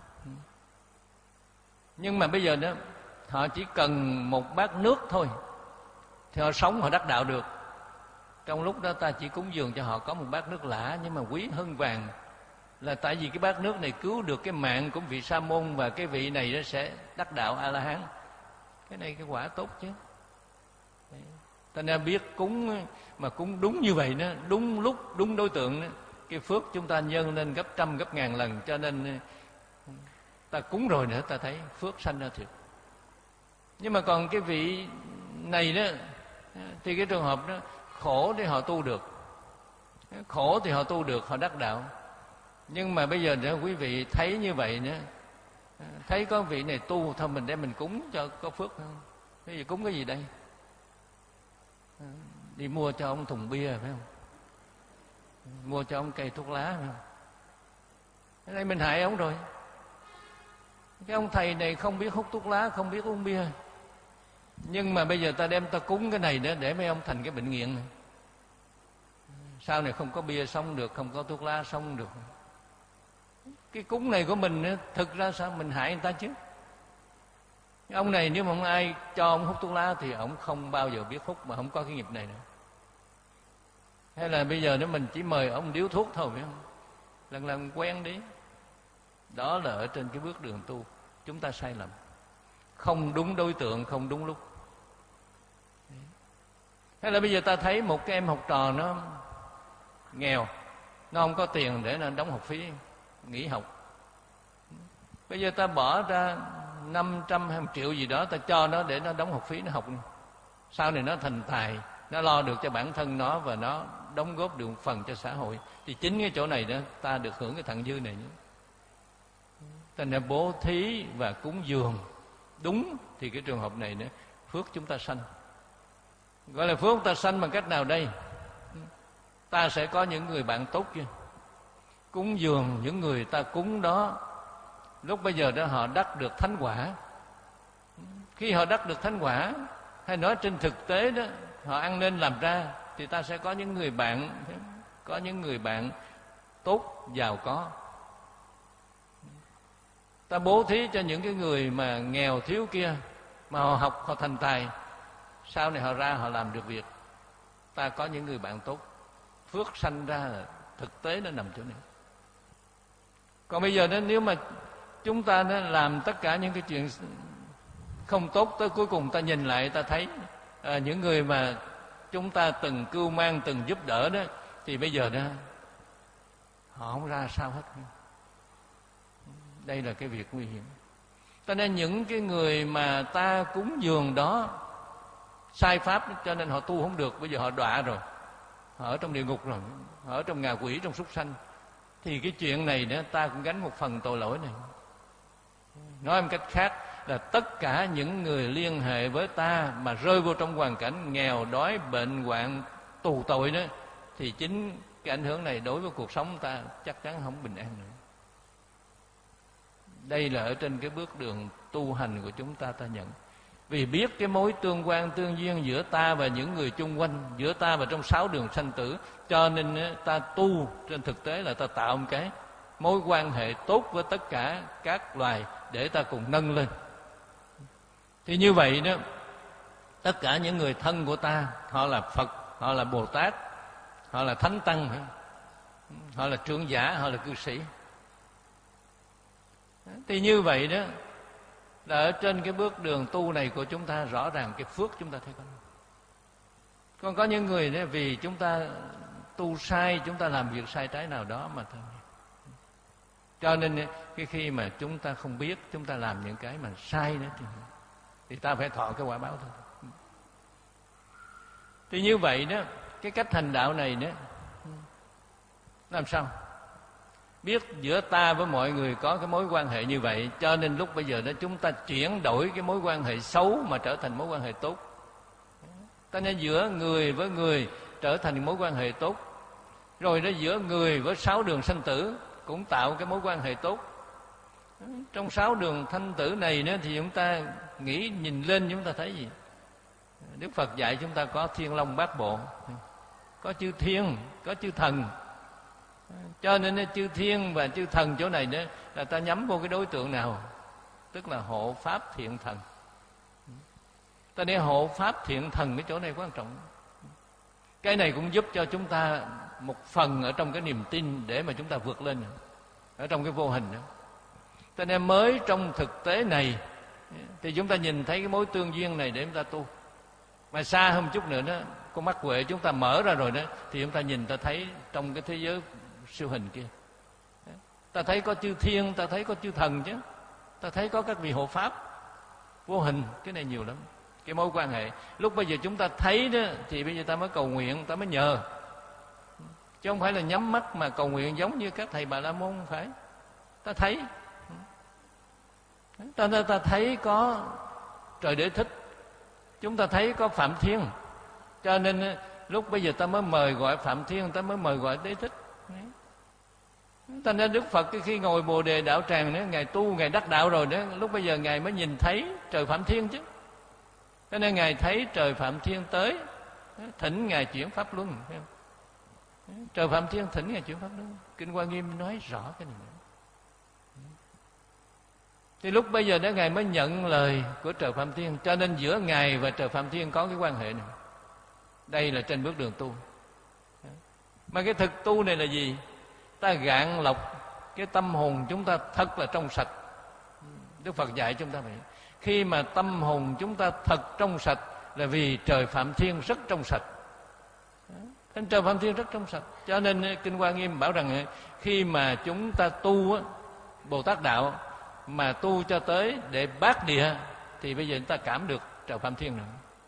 nhưng mà bây giờ đó họ chỉ cần một bát nước thôi thì họ sống, họ đắc đạo được. Trong lúc đó ta chỉ cúng dường cho họ có một bát nước lã nhưng mà quý hơn vàng, là tại vì cái bát nước này cứu được cái mạng của vị Sa môn, và cái vị này nó sẽ đắc đạo A La Hán. Cái này cái quả tốt chứ. Ta nên biết cúng mà cúng đúng như vậy đó, đúng lúc, đúng đối tượng đó, cái phước chúng ta nhân lên gấp trăm, gấp ngàn lần. Cho nên ta cúng rồi nữa ta thấy phước sanh ra thiệt. Nhưng mà còn cái vị này đó thì cái trường hợp đó khổ thì họ tu được, khổ thì họ tu được, họ đắc đạo. Nhưng mà bây giờ nữa quý vị thấy như vậy nữa, thấy có vị này tu, thôi mình đem mình cúng cho có phước không? Bây giờ cúng cái gì đây? Đi mua cho ông thùng bia phải không? Mua cho ông cây thuốc lá phải không? Cái này mình hại ông rồi. Cái ông thầy này không biết hút thuốc lá, không biết uống bia, nhưng mà bây giờ ta đem ta cúng cái này đó để mấy ông thành cái bệnh nghiện này. Sau này không có bia sống được, không có thuốc lá sống được. Cái cúng này của mình thực ra sao mình hại người ta chứ. Ông này nếu mà không ai cho ông hút thuốc lá thì ông không bao giờ biết hút, mà không có cái nghiệp này nữa. Hay là bây giờ nếu mình chỉ mời ông điếu thuốc thôi phải không? Lần lần quen đi. Đó là ở trên cái bước đường tu chúng ta sai lầm, không đúng đối tượng, không đúng lúc. Hay là bây giờ ta thấy một cái em học trò nó nghèo, nó không có tiền để nó đóng học phí, nghỉ học. Bây giờ ta bỏ ra năm trăm hay một triệu gì đó, ta cho nó để nó đóng học phí, nó học. Sau này nó thành tài, nó lo được cho bản thân nó và nó đóng góp được một phần cho xã hội. Thì chính cái chỗ này đó ta được hưởng cái thặng dư này nữa. Thành ra bố thí và cúng dường đúng thì cái trường hợp này nữa phước chúng ta sanh. Gọi là phước chúng ta sanh bằng cách nào đây? Ta sẽ có những người bạn tốt kia, cúng dường những người ta cúng đó, lúc bây giờ đó họ đắc được thánh quả. Khi họ đắc được thánh quả, hay nói trên thực tế đó họ ăn nên làm ra, thì ta sẽ có những người bạn, có những người bạn tốt, giàu có. Ta bố thí cho những cái người mà nghèo thiếu kia, mà họ học, họ thành tài, sau này họ ra họ làm được việc, ta có những người bạn tốt. Phước sanh ra là thực tế nó nằm chỗ này. Còn bây giờ đó, nếu mà chúng ta đó làm tất cả những cái chuyện không tốt, tới cuối cùng ta nhìn lại ta thấy à, những người mà chúng ta từng cưu mang, từng giúp đỡ đó, thì bây giờ đó họ không ra sao hết. Đây là cái việc nguy hiểm. Cho nên những cái người mà ta cúng dường đó sai pháp, cho nên họ tu không được. Bây giờ họ đọa rồi, họ ở trong địa ngục rồi, họ ở trong ngạ quỷ, trong súc sanh. Thì cái chuyện này đó ta cũng gánh một phần tội lỗi này. Nói một cách khác là tất cả những người liên hệ với ta mà rơi vô trong hoàn cảnh nghèo, đói, bệnh, hoạn, tù tội đó, thì chính cái ảnh hưởng này đối với cuộc sống ta chắc chắn không bình an nữa. Đây là ở trên cái bước đường tu hành của chúng ta, ta nhận. Vì biết cái mối tương quan tương duyên giữa ta và những người chung quanh, giữa ta và trong sáu đường sanh tử, cho nên ta tu trên thực tế là ta tạo một cái mối quan hệ tốt với tất cả các loài để ta cùng nâng lên. Thì như vậy đó, tất cả những người thân của ta, họ là Phật, họ là Bồ Tát, họ là Thánh Tăng, họ là trưởng giả, họ là cư sĩ. Thì như vậy đó là ở trên cái bước đường tu này của chúng ta, rõ ràng cái phước chúng ta thấy có. Còn có những người đó vì chúng ta tu sai, chúng ta làm việc sai trái nào đó mà thôi. Cho nên cái khi mà chúng ta không biết, chúng ta làm những cái mà sai nữa thì, thì ta phải thọ cái quả báo thôi. Thì như vậy đó, cái cách hành đạo này đó làm sao? Biết giữa ta với mọi người có cái mối quan hệ như vậy, cho nên lúc bây giờ đó chúng ta chuyển đổi cái mối quan hệ xấu mà trở thành mối quan hệ tốt. Cho nên giữa người với người trở thành mối quan hệ tốt. Rồi đó giữa người với sáu đường sanh tử cũng tạo cái mối quan hệ tốt. Trong sáu đường sanh tử này nữa thì chúng ta nghĩ nhìn lên chúng ta thấy gì? Đức Phật dạy chúng ta có thiên long bát bộ, có chư thiên, có chư thần. Cho nên chư thiên và chư thần chỗ này đó là ta nhắm vô cái đối tượng nào? Tức là hộ pháp thiện thần. Ta để hộ pháp thiện thần, cái chỗ này quan trọng. Cái này cũng giúp cho chúng ta một phần ở trong cái niềm tin để mà chúng ta vượt lên ở trong cái vô hình đó. Cho nên mới trong thực tế này thì chúng ta nhìn thấy cái mối tương duyên này để chúng ta tu. Mà xa hơn một chút nữa đó, con mắt huệ chúng ta mở ra rồi đó, thì chúng ta nhìn ta thấy trong cái thế giới siêu hình kia, ta thấy có chư thiên, ta thấy có chư thần chứ, ta thấy có các vị hộ pháp vô hình. Cái này nhiều lắm, cái mối quan hệ. Lúc bây giờ chúng ta thấy đó, thì bây giờ ta mới cầu nguyện, ta mới nhờ, chứ không phải là nhắm mắt mà cầu nguyện giống như các thầy Bà La Môn. Không phải, ta thấy, ta, ta, ta thấy có trời Đế Thích, chúng ta thấy có Phạm Thiên, cho nên lúc bây giờ ta mới mời gọi Phạm Thiên, ta mới mời gọi Đế Thích. Thành ra Đức Phật khi ngồi Bồ Đề Đạo Tràng đó, Ngài tu, Ngài đắc đạo rồi đó, lúc bây giờ Ngài mới nhìn thấy trời Phạm Thiên chứ. Cho nên Ngài thấy trời Phạm Thiên tới, thỉnh Ngài chuyển Pháp Luân. Trời Phạm Thiên thỉnh Ngài chuyển Pháp Luân. Kinh Hoa Nghiêm nói rõ cái này nữa. Thì lúc bây giờ đó Ngài mới nhận lời của trời Phạm Thiên. Cho nên giữa Ngài và trời Phạm Thiên có cái quan hệ này. Đây là trên bước đường tu. Mà cái thực tu này là gì? Ta gạn lọc cái tâm hồn chúng ta thật là trong sạch. Đức Phật dạy chúng ta vậy. Khi mà tâm hồn chúng ta thật trong sạch là vì trời Phạm Thiên rất trong sạch. Nên trời Phạm Thiên rất trong sạch. Cho nên Kinh Hoa Nghiêm bảo rằng khi mà chúng ta tu Bồ Tát Đạo mà tu cho tới để bát địa, thì bây giờ chúng ta cảm được trời Phạm Thiên rồi.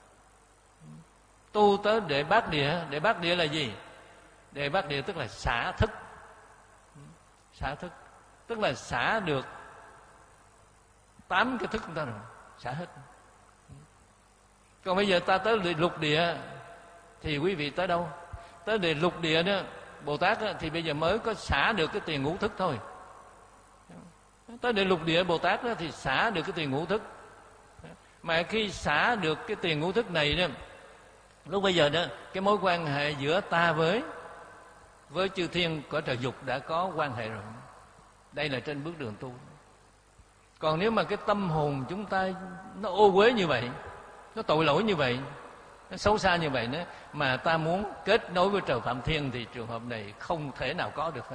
Tu tới để bát địa. Để bát địa là gì? Để bát địa tức là xả thức. Xả thức tức là xả được tám cái thức chúng ta rồi, xả hết. Còn bây giờ ta tới lục địa thì quý vị tới đâu? Tới địa lục địa đó, Bồ Tát đó, thì bây giờ mới có xả được cái tiền ngũ thức thôi. Tới địa lục địa Bồ Tát đó, thì xả được cái tiền ngũ thức. Mà khi xả được cái tiền ngũ thức này đó, lúc bây giờ đó, cái mối quan hệ giữa ta với với chư thiên của trời dục đã có quan hệ rồi. Đây là trên bước đường tu. Còn nếu mà cái tâm hồn chúng ta nó ô uế như vậy, nó tội lỗi như vậy, nó xấu xa như vậy nữa, mà ta muốn kết nối với trời Phạm Thiên thì trường hợp này không thể nào có được hết.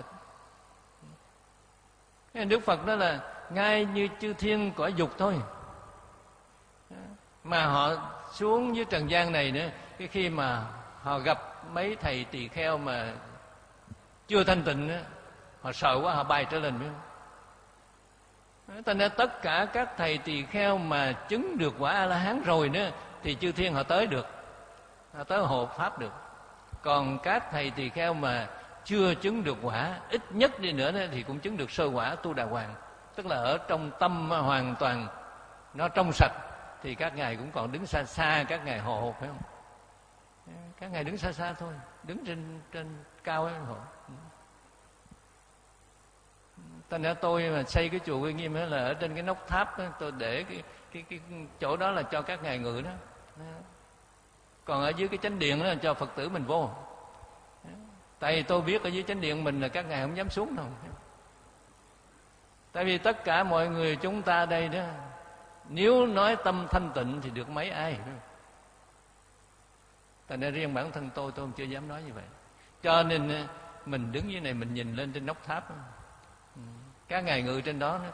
Đức Phật đó là ngay như chư thiên cõi dục thôi, mà họ xuống dưới trần gian này nữa, cái khi mà họ gặp mấy thầy tỳ kheo mà chưa thanh tịnh đó, họ sợ quá, họ bay trở lên. Thành ra tất cả các thầy tỳ kheo mà chứng được quả A La Hán rồi nữa thì chư thiên họ tới được, họ tới hộ pháp được. Còn các thầy tỳ kheo mà chưa chứng được quả, ít nhất đi nữa thì cũng chứng được sơ quả Tu Đà Hoàng, tức là ở trong tâm hoàn toàn nó trong sạch, thì các ngài cũng còn đứng xa xa, các ngài hộ hộp, phải không? Các ngài đứng xa xa thôi, đứng trên trên cao ấy hộ. Thành ra tôi mà xây cái chùa Uy Nghiêm là ở trên cái nóc tháp đó, tôi để cái, cái cái chỗ đó là cho các ngài ngự đó. Còn ở dưới cái chánh điện đó là cho Phật tử mình vô. Tại vì tôi biết ở dưới chánh điện mình là các ngài không dám xuống đâu. Tại vì tất cả mọi người chúng ta đây đó, nếu nói tâm thanh tịnh thì được mấy ai. Thành ra riêng bản thân tôi, tôi không chưa dám nói như vậy. Cho nên mình đứng dưới này mình nhìn lên trên nóc tháp đó, các ngài ngự trên đó,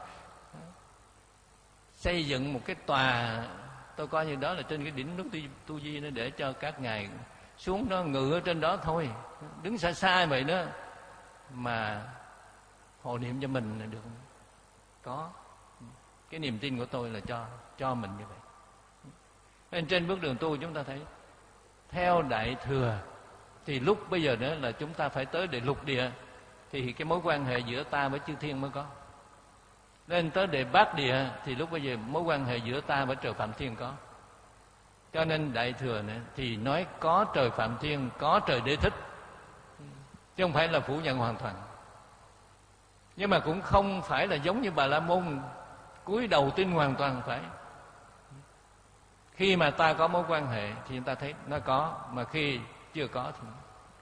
xây dựng một cái tòa, tôi coi như đó là trên cái đỉnh núi Tu Di, nó để cho các ngài xuống đó ngự ở trên đó thôi, đứng xa xa vậy đó mà hộ niệm cho mình là được. Có cái niềm tin của tôi là cho cho mình như vậy. Nên trên bước đường tu chúng ta thấy theo Đại Thừa thì lúc bây giờ đó là chúng ta phải tới địa lục địa, thì cái mối quan hệ giữa ta với chư thiên mới có. Nên tới địa bát địa thì lúc bây giờ mối quan hệ giữa ta với trời Phạm Thiên có. Cho nên Đại Thừa này thì nói có trời Phạm Thiên, có trời Đế Thích, chứ không phải là phủ nhận hoàn toàn. Nhưng mà cũng không phải là giống như Bà La Môn cúi đầu tin hoàn toàn, không phải. Khi mà ta có mối quan hệ thì chúng ta thấy nó có, mà khi chưa có thì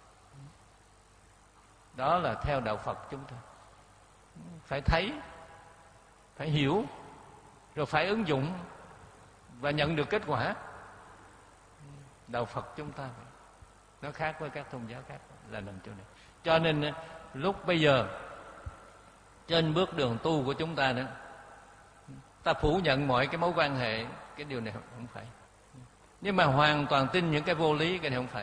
đó là theo đạo Phật chúng ta phải thấy, phải hiểu, rồi phải ứng dụng và nhận được kết quả. Đạo Phật chúng ta vậy. Nó khác với các tôn giáo khác là nằm chỗ này. Cho nên lúc bây giờ trên bước đường tu của chúng ta đó, ta phủ nhận mọi cái mối quan hệ, cái điều này không phải. Nhưng mà hoàn toàn tin những cái vô lý, cái này không phải.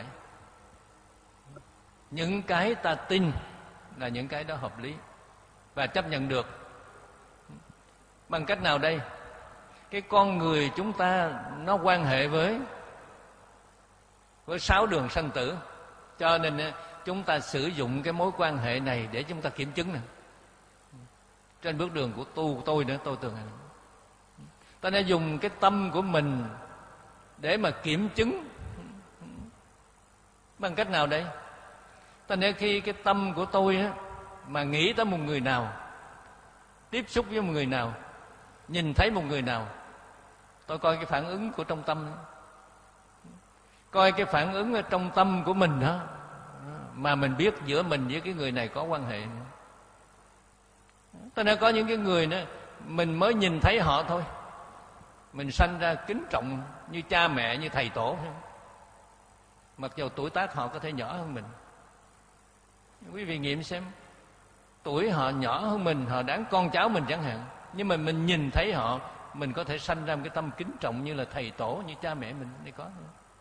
Những cái ta tin là những cái đó hợp lý và chấp nhận được. Bằng cách nào đây? Cái con người chúng ta nó quan hệ với với sáu đường sanh tử, cho nên chúng ta sử dụng cái mối quan hệ này để chúng ta kiểm chứng nè. Trên bước đường của tu của tôi nữa, tôi tưởng ta đã dùng cái tâm của mình để mà kiểm chứng. Bằng cách nào đây? Ta nên khi cái tâm của tôi á, mà nghĩ tới một người nào, tiếp xúc với một người nào, nhìn thấy một người nào, tôi coi cái phản ứng của trong tâm, coi cái phản ứng ở trong tâm của mình đó, mà mình biết giữa mình với cái người này có quan hệ. Ta nên có những cái người đó mình mới nhìn thấy họ thôi, mình sanh ra kính trọng như cha mẹ, như thầy tổ, mặc dù tuổi tác họ có thể nhỏ hơn mình. Quý vị nghiệm xem, tuổi họ nhỏ hơn mình, họ đáng con cháu mình chẳng hạn, nhưng mà mình nhìn thấy họ, mình có thể sanh ra một cái tâm kính trọng như là thầy tổ, như cha mẹ mình. Đây có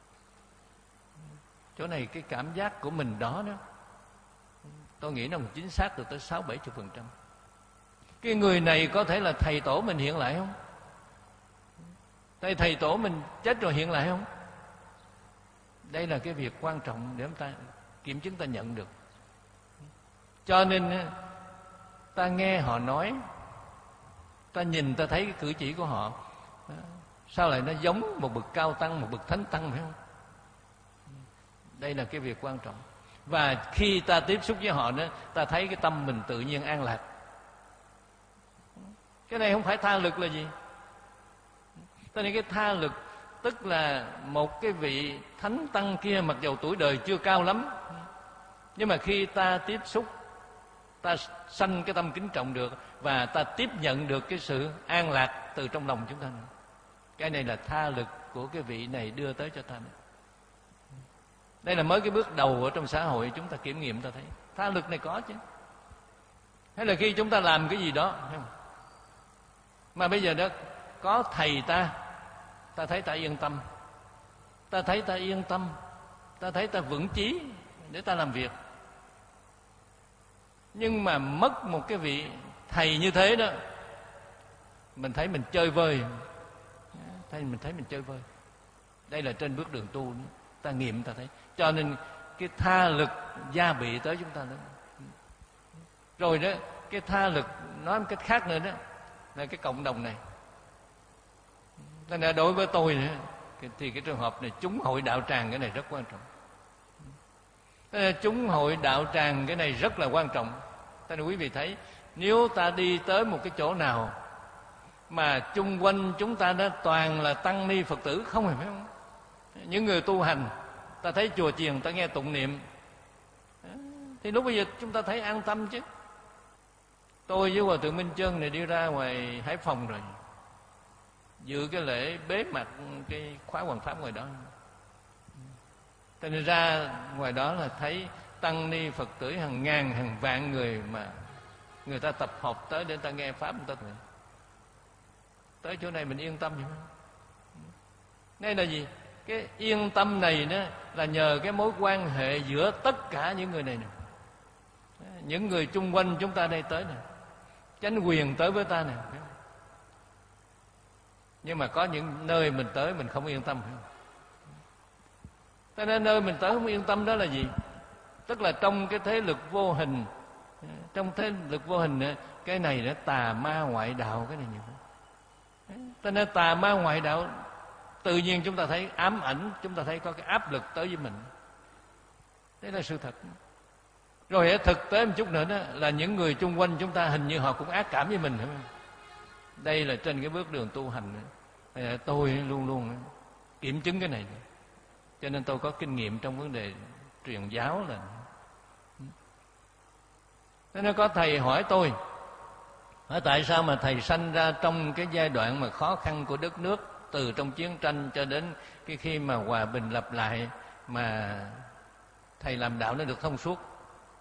chỗ này cái cảm giác của mình đó đó, tôi nghĩ nó chính xác được tới sáu bảy chục phần trăm. Cái người này có thể là thầy tổ mình hiện lại không? Thầy thầy tổ mình chết rồi hiện lại không? Đây là cái việc quan trọng để chúng ta kiểm chứng, ta nhận được. Cho nên ta nghe họ nói, ta nhìn ta thấy cái cử chỉ của họ, sao lại nó giống một bậc cao tăng, một bậc thánh tăng, phải không? Đây là cái việc quan trọng. Và khi ta tiếp xúc với họ đó, ta thấy cái tâm mình tự nhiên an lạc. Cái này không phải tha lực là gì? Cho nên cái tha lực tức là một cái vị thánh tăng kia, mặc dù tuổi đời chưa cao lắm, nhưng mà khi ta tiếp xúc, ta sanh cái tâm kính trọng được, và ta tiếp nhận được cái sự an lạc từ trong lòng chúng ta. Cái này là tha lực của cái vị này đưa tới cho ta. Đây là mới cái bước đầu ở trong xã hội, chúng ta kiểm nghiệm ta thấy tha lực này có chứ. Hay là khi chúng ta làm cái gì đó, mà bây giờ đó có thầy ta, ta thấy ta yên tâm, ta thấy ta yên tâm, ta thấy ta vững chí để ta làm việc. Nhưng mà mất một cái vị thầy như thế đó, mình thấy mình chơi vơi, thấy mình thấy mình chơi vơi. Đây là trên bước đường tu, ta nghiệm ta thấy. Cho nên cái tha lực gia bị tới chúng ta đó. Rồi đó, cái tha lực nói một cách khác nữa đó là cái cộng đồng này. Nên là đối với tôi nữa, thì cái trường hợp này chúng hội đạo tràng, cái này rất quan trọng. Chúng hội đạo tràng cái này rất là quan trọng. Thế nên quý vị thấy, nếu ta đi tới một cái chỗ nào mà chung quanh chúng ta đó toàn là tăng ni Phật tử không, phải không? Những người tu hành, ta thấy chùa chiền, ta nghe tụng niệm, thì lúc bây giờ chúng ta thấy an tâm chứ. Tôi với Hòa thượng Minh Chân này đi ra ngoài Hải Phòng rồi, dự cái lễ bế mạc cái khóa Hoằng Pháp ngoài đó. Cho nên ra ngoài đó là thấy tăng ni Phật tử hàng ngàn hàng vạn người, mà người ta tập hợp tới để ta nghe pháp người ta. Tới chỗ này mình yên tâm vậy. Đây là gì? Cái yên tâm này đó là nhờ cái mối quan hệ giữa tất cả những người này nè. Những người chung quanh chúng ta đây tới nè, chánh quyền tới với ta nè. Nhưng mà có những nơi mình tới mình không yên tâm. Cho nên nơi mình tới không yên tâm đó là gì? Tức là trong cái thế lực vô hình, trong thế lực vô hình này, cái này là tà ma ngoại đạo, cái này nhiều. Cho nên tà ma ngoại đạo tự nhiên chúng ta thấy ám ảnh, chúng ta thấy có cái áp lực tới với mình. Đấy là sự thật. Rồi thực tế một chút nữa đó là những người chung quanh chúng ta hình như họ cũng ác cảm với mình, phải không? Đây là trên cái bước đường tu hành. Tôi luôn luôn kiểm chứng cái này, cho nên tôi có kinh nghiệm trong vấn đề truyền giáo là. Thế nên có thầy hỏi tôi, hỏi tại sao mà thầy sanh ra trong cái giai đoạn mà khó khăn của đất nước, từ trong chiến tranh cho đến cái khi mà hòa bình lập lại, mà thầy làm đạo nó được thông suốt.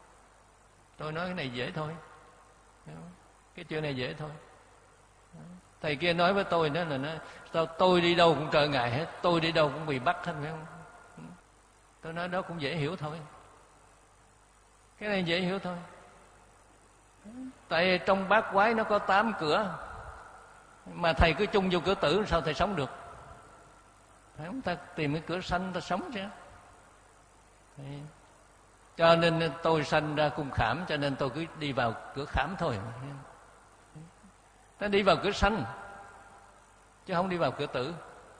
Tôi nói cái này dễ thôi, cái chuyện này dễ thôi. Thầy kia nói với tôi đó là nó sao tôi đi đâu cũng trở ngại hết, tôi đi đâu cũng bị bắt hết, phải không? Tôi nói đó cũng dễ hiểu thôi, cái này dễ hiểu thôi. Tại trong bát quái nó có tám cửa, mà thầy cứ chung vô cửa tử sao thầy sống được? Phải không? Ta tìm cái cửa sanh ta sống chứ. Cho nên tôi sanh ra cung khảm, cho nên tôi cứ đi vào cửa khảm thôi. Ta đi vào cửa sanh chứ không đi vào cửa tử.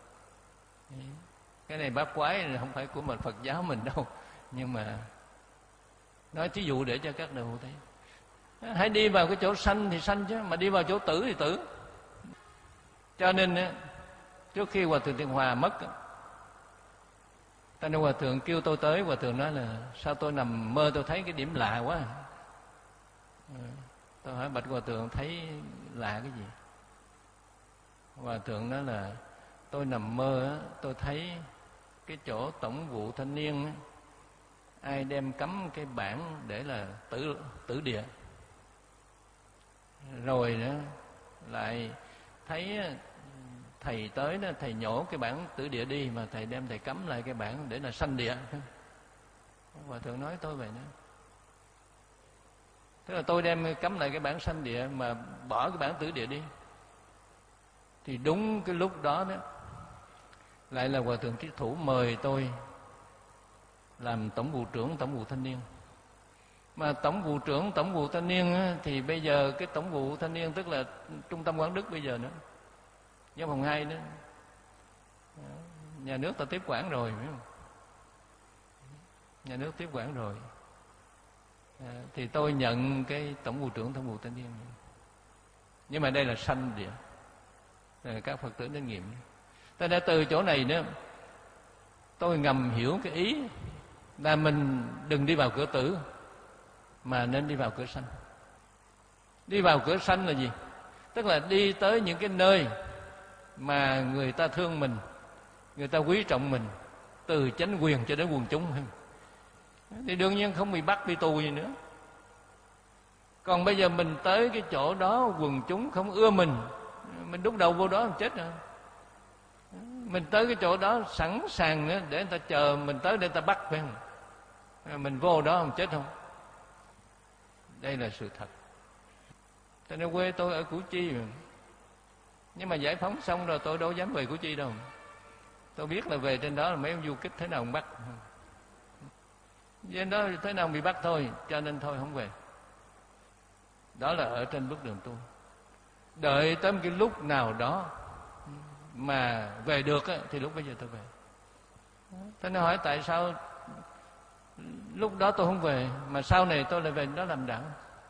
Cái này bát quái này không phải của mình Phật giáo mình đâu, nhưng mà nói thí dụ để cho các đạo hữu thấy. Hãy đi vào cái chỗ sanh thì sanh chứ, mà đi vào chỗ tử thì tử. Cho nên trước khi Hòa Thượng Thiện Hòa mất, ta nói Hòa Thượng kêu tôi tới, Hòa Thượng nói là sao tôi nằm mơ tôi thấy cái điểm lạ quá. Tôi hỏi bạch Hòa Thượng thấy lạ cái gì? Hòa Thượng nói là tôi nằm mơ tôi thấy cái chỗ tổng vụ thanh niên ai đem cắm cái bảng để là tử tử địa, rồi nữa lại thấy thầy tới đó, thầy nhổ cái bảng tử địa đi, mà thầy đem thầy cắm lại cái bảng để là sanh địa. Hòa Thượng nói tôi vậy đó. Tức là tôi đem cắm lại cái bảng sanh địa mà bỏ cái bảng tử địa đi. Thì đúng cái lúc đó đó lại là Hòa Thượng Triết Thủ mời tôi làm tổng vụ trưởng tổng vụ thanh niên. Mà tổng vụ trưởng tổng vụ thanh niên á, thì bây giờ cái tổng vụ thanh niên tức là trung tâm Quảng Đức bây giờ nữa, giáo phòng hai nữa, nhà nước ta tiếp quản rồi, phải không? Nhà nước tiếp quản rồi. À, thì tôi nhận cái tổng vụ trưởng tổng vụ thanh niên. Nhưng mà đây là sanh địa, à, các Phật tử đến nghiệm. Tại đã từ chỗ này nữa tôi ngầm hiểu cái ý là mình đừng đi vào cửa tử, mà nên đi vào cửa sanh. Đi vào cửa sanh là gì? Tức là đi tới những cái nơi mà người ta thương mình, người ta quý trọng mình, từ chánh quyền cho đến quần chúng, thì đương nhiên không bị bắt đi tù gì nữa. Còn bây giờ mình tới cái chỗ đó quần chúng không ưa mình, mình đúc đầu vô đó mình chết rồi. Mình tới cái chỗ đó sẵn sàng để người ta chờ mình tới để người ta bắt, phải không? Mình vô đó không chết không? Đây là sự thật. Cho nên quê tôi ở Củ Chi mà. Nhưng mà giải phóng xong rồi tôi đâu dám về Củ Chi đâu. Tôi biết là về trên đó là mấy ông du kích thế nào cũng bắt. Trên đó thế nào bị bắt thôi, cho nên thôi không về. Đó là ở trên bước đường tu. Đợi tới cái lúc nào đó mà về được á, thì lúc bây giờ tôi về. Thế nên hỏi tại sao lúc đó tôi không về, mà sau này tôi lại về đó làm đạo.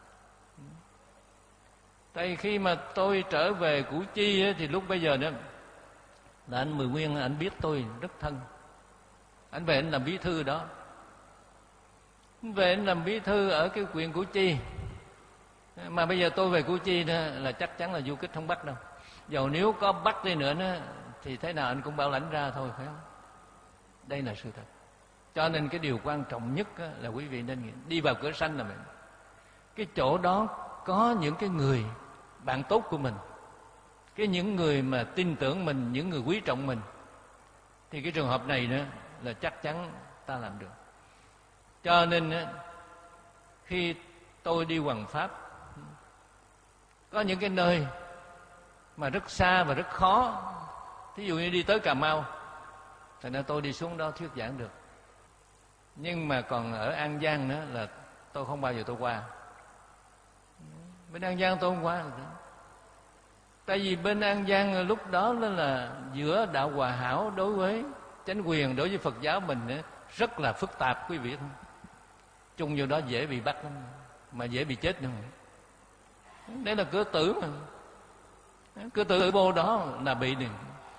Tại khi mà tôi trở về Củ Chi á, thì lúc bây giờ đó là anh Mười Nguyên, anh biết tôi rất thân. Anh về anh làm bí thư đó. Anh về anh làm bí thư ở cái huyện Củ Chi. Mà bây giờ tôi về Củ Chi đó, là chắc chắn là du kích không bắt đâu. Dầu nếu có bắt đi nữa đó, thì thế nào anh cũng bảo lãnh ra thôi, phải không? Đây là sự thật. Cho nên cái điều quan trọng nhất là quý vị nên đi vào cửa sanh là mình. Cái chỗ đó có những cái người bạn tốt của mình, cái những người mà tin tưởng mình, những người quý trọng mình, thì cái trường hợp này nữa là chắc chắn ta làm được. Cho nên khi tôi đi hoằng pháp, có những cái nơi mà rất xa và rất khó, thí dụ như đi tới Cà Mau, thành ra tôi đi xuống đó thuyết giảng được. Nhưng mà còn ở An Giang nữa là tôi không bao giờ tôi qua. Bên An Giang tôi không qua được nữa. Tại vì bên An Giang lúc đó là giữa đạo Hòa Hảo đối với chánh quyền, đối với Phật giáo mình nữa, rất là phức tạp, quý vị. Chung vô đó dễ bị bắt lắm, mà dễ bị chết nữa. Đây là cửa tử mà. Cửa tử vô đó là bị đừng.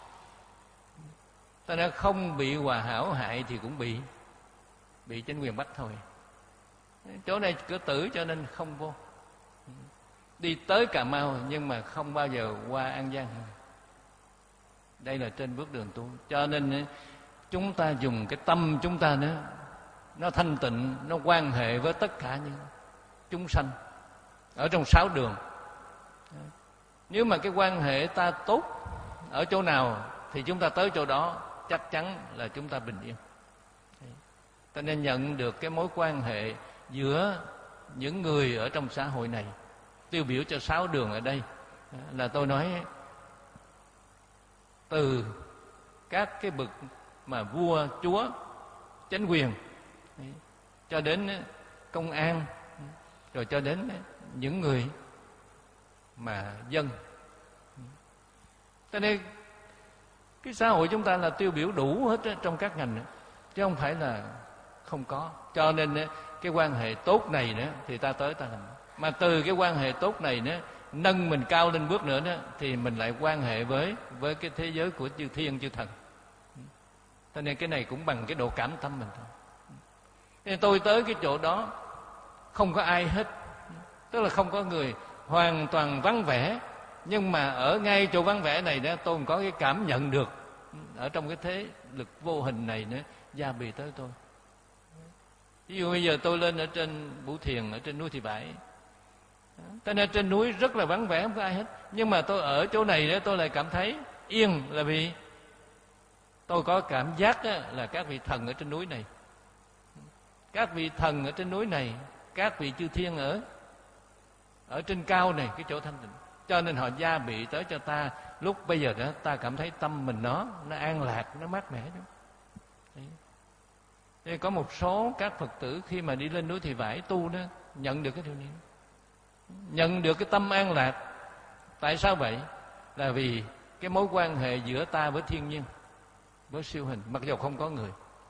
Ta đã không bị Hòa Hảo hại thì cũng bị bị chánh quyền bắt thôi. Chỗ này cửa tử cho nên không vô. Đi tới Cà Mau nhưng mà không bao giờ qua An Giang. Đây là trên bước đường tu. Cho nên chúng ta dùng cái tâm chúng ta nữa, nó thanh tịnh, nó quan hệ với tất cả những chúng sanh ở trong sáu đường. Nếu mà cái quan hệ ta tốt ở chỗ nào thì chúng ta tới chỗ đó, chắc chắn là chúng ta bình yên. Ta nên nhận được cái mối quan hệ giữa những người ở trong xã hội này. Tiêu biểu cho sáu đường ở đây là tôi nói từ các cái bậc mà vua chúa chánh quyền cho đến công an, rồi cho đến những người mà dân. Cho nên cái xã hội chúng ta là tiêu biểu đủ hết trong các ngành, chứ không phải là không có. Cho nên cái quan hệ tốt này nữa thì ta tới ta làm. Mà từ cái quan hệ tốt này nữa, nâng mình cao lên bước nữa đó, thì mình lại quan hệ với với cái thế giới của chư thiên chư thần. Cho nên cái này cũng bằng cái độ cảm tâm mình thôi. Nên tôi tới cái chỗ đó không có ai hết, tức là không có người, hoàn toàn vắng vẻ. Nhưng mà ở ngay chỗ vắng vẻ này đó, tôi có cái cảm nhận được ở trong cái thế lực vô hình này nữa gia bì tới tôi. Ví dụ bây giờ tôi lên ở trên Bửu Thiền, ở trên núi Thị Bãi, cho nên trên núi rất là vắng vẻ, không có ai hết. Nhưng mà tôi ở chỗ này đó, tôi lại cảm thấy yên, là vì tôi có cảm giác đó, là các vị thần ở trên núi này, các vị thần ở trên núi này, các vị chư thiên ở ở trên cao này, cái chỗ thanh tịnh, cho nên họ gia bị tới cho ta. Lúc bây giờ đó ta cảm thấy tâm mình nó nó an lạc, nó mát mẻ đó. Nên có một số các Phật tử khi mà đi lên núi Thị Vải tu đó, nhận được cái điều này, nhận được cái tâm an lạc. Tại sao vậy? Là vì cái mối quan hệ giữa ta với thiên nhiên, với siêu hình, mặc dù không có người.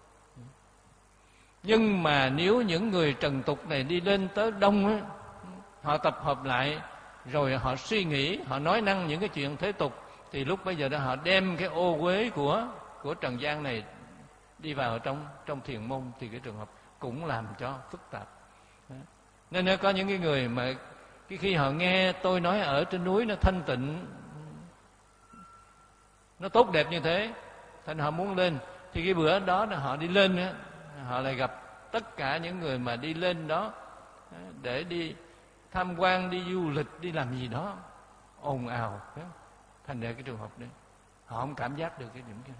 Nhưng mà nếu những người trần tục này đi lên tới đông á, họ tập hợp lại rồi họ suy nghĩ, họ nói năng những cái chuyện thế tục, thì lúc bây giờ đó họ đem cái ô uế của của trần gian này đi vào trong trong thiền môn, thì cái trường hợp cũng làm cho phức tạp. Nên nó có những cái người mà cái khi họ nghe tôi nói ở trên núi nó thanh tịnh, nó tốt đẹp như thế, thành họ muốn lên. Thì cái bữa đó là họ đi lên á, họ lại gặp tất cả những người mà đi lên đó để đi tham quan, đi du lịch, đi làm gì đó, ồn ào. Thành ra cái trường hợp đấy họ không cảm giác được cái điểm kia.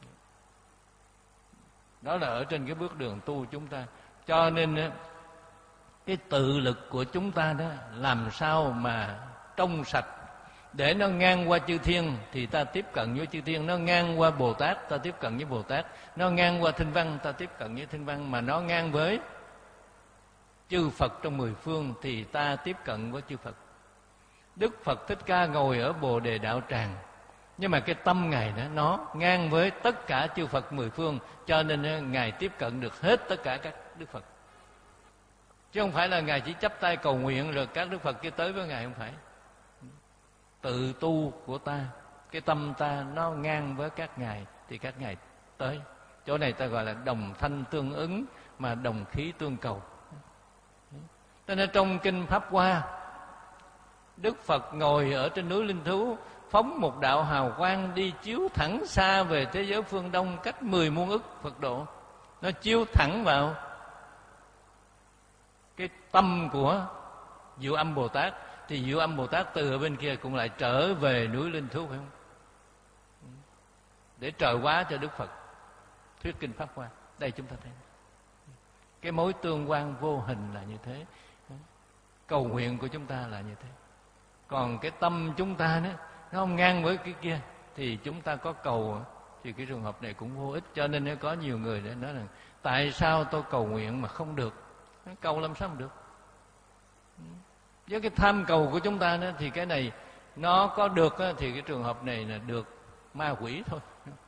Đó là ở trên cái bước đường tu chúng ta. Cho nên cái tự lực của chúng ta đó, làm sao mà trong sạch, để nó ngang qua chư thiên thì ta tiếp cận với chư thiên, nó ngang qua Bồ Tát ta tiếp cận với Bồ Tát, nó ngang qua Thinh Văn ta tiếp cận với Thinh Văn, mà nó ngang với chư Phật trong mười phương thì ta tiếp cận với chư Phật. Đức Phật Thích Ca ngồi ở Bồ Đề Đạo Tràng, nhưng mà cái tâm Ngài đó, nó ngang với tất cả chư Phật mười phương, cho nên Ngài tiếp cận được hết tất cả các Đức Phật. Chứ không phải là Ngài chỉ chắp tay cầu nguyện rồi các Đức Phật kia tới với Ngài, không phải. Tự tu của ta, cái tâm ta nó ngang với các Ngài thì các Ngài tới. Chỗ này ta gọi là đồng thanh tương ứng, mà đồng khí tương cầu. Cho nên trong Kinh Pháp Hoa, Đức Phật ngồi ở trên núi Linh Thú, phóng một đạo hào quang đi chiếu thẳng xa về thế giới phương Đông, cách mười muôn ức Phật độ. Nó chiếu thẳng vào cái tâm của Diệu Âm Bồ Tát, thì Diệu Âm Bồ Tát từ ở bên kia cũng lại trở về núi Linh Thú, phải không? Để trợ hóa cho Đức Phật thuyết Kinh Pháp Hoa. Đây chúng ta thấy cái mối tương quan vô hình là như thế. Cầu nguyện của chúng ta là như thế. Còn cái tâm chúng ta đó, nó không ngang với cái kia, thì chúng ta có cầu thì cái trường hợp này cũng vô ích. Cho nên có nhiều người để nói rằng tại sao tôi cầu nguyện mà không được? Cầu làm sao mà được? Với cái tham cầu của chúng ta đó, thì cái này nó có được thì cái trường hợp này là được ma quỷ thôi.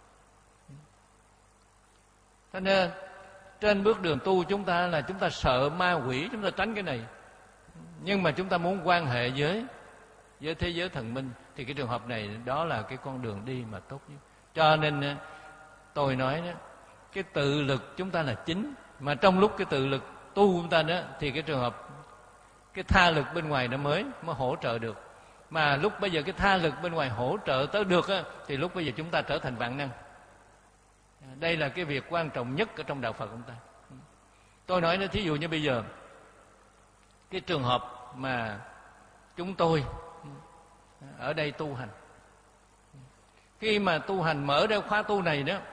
Cho nên trên bước đường tu chúng ta là chúng ta sợ ma quỷ, chúng ta tránh cái này. Nhưng mà chúng ta muốn quan hệ với với thế giới thần minh thì cái trường hợp này đó là cái con đường đi mà tốt nhất. Cho nên tôi nói đó, cái tự lực chúng ta là chính, mà trong lúc cái tự lực tu chúng ta đó thì cái trường hợp cái tha lực bên ngoài nó mới mới hỗ trợ được. Mà lúc bây giờ cái tha lực bên ngoài hỗ trợ tới được á, thì lúc bây giờ chúng ta trở thành vạn năng. Đây là cái việc quan trọng nhất ở trong đạo Phật chúng ta. Tôi nói nữa, thí dụ như bây giờ cái trường hợp mà chúng tôi ở đây tu hành. Khi mà tu hành mở ra khóa tu này đó,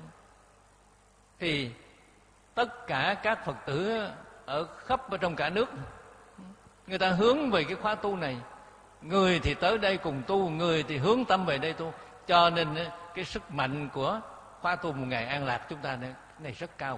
thì tất cả các Phật tử ở khắp ở trong cả nước, người ta hướng về cái khóa tu này. Người thì tới đây cùng tu, người thì hướng tâm về đây tu. Cho nên cái sức mạnh của khóa tu một ngày an lạc chúng ta này, này rất cao.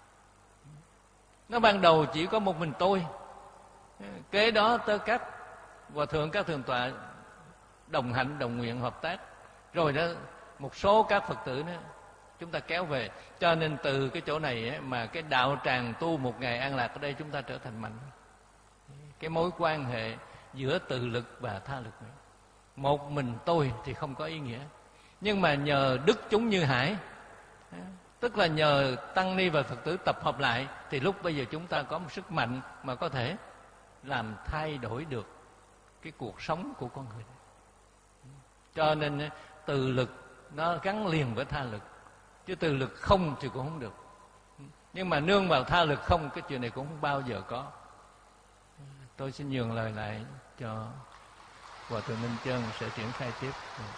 Nó ban đầu chỉ có một mình tôi, kế đó tới các hòa thượng, các thượng tọa đồng hạnh, đồng nguyện, hợp tác. Rồi đó một số các Phật tử nữa chúng ta kéo về. Cho nên từ cái chỗ này mà cái đạo tràng tu một ngày an lạc ở đây chúng ta trở thành mạnh. Cái mối quan hệ giữa tự lực và tha lực này, một mình tôi thì không có ý nghĩa. Nhưng mà nhờ đức chúng như hải, tức là nhờ tăng ni và Phật tử tập hợp lại, thì lúc bây giờ chúng ta có một sức mạnh mà có thể làm thay đổi được cái cuộc sống của con người. Cho nên từ lực nó gắn liền với tha lực, chứ từ lực không thì cũng không được. Nhưng mà nương vào tha lực không, cái chuyện này cũng không bao giờ có. Tôi xin nhường lời lại cho Hòa thượng Minh Chân sẽ triển khai tiếp.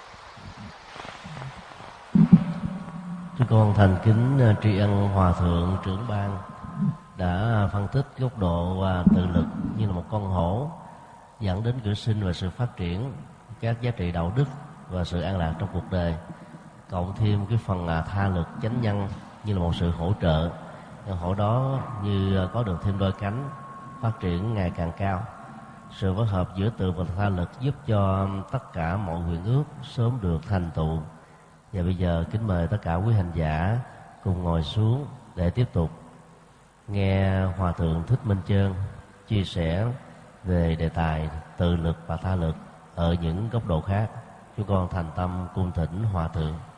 Chúng con thành kính tri ân Hòa thượng trưởng ban đã phân tích góc độ và tự lực như là một con hổ dẫn đến cửa sinh và sự phát triển các giá trị đạo đức và sự an lạc trong cuộc đời, cộng thêm cái phần tha lực chánh nhân như là một sự hỗ trợ. Con hổ đó như có được thêm đôi cánh, phát triển ngày càng cao. Sự phối hợp giữa tự và tha lực giúp cho tất cả mọi nguyện ước sớm được thành tựu. Và bây giờ kính mời tất cả quý hành giả cùng ngồi xuống để tiếp tục nghe Hòa thượng Thích Minh Chân chia sẻ về đề tài tự lực và tha lực ở những góc độ khác. Chúng con thành tâm cung thỉnh Hòa thượng.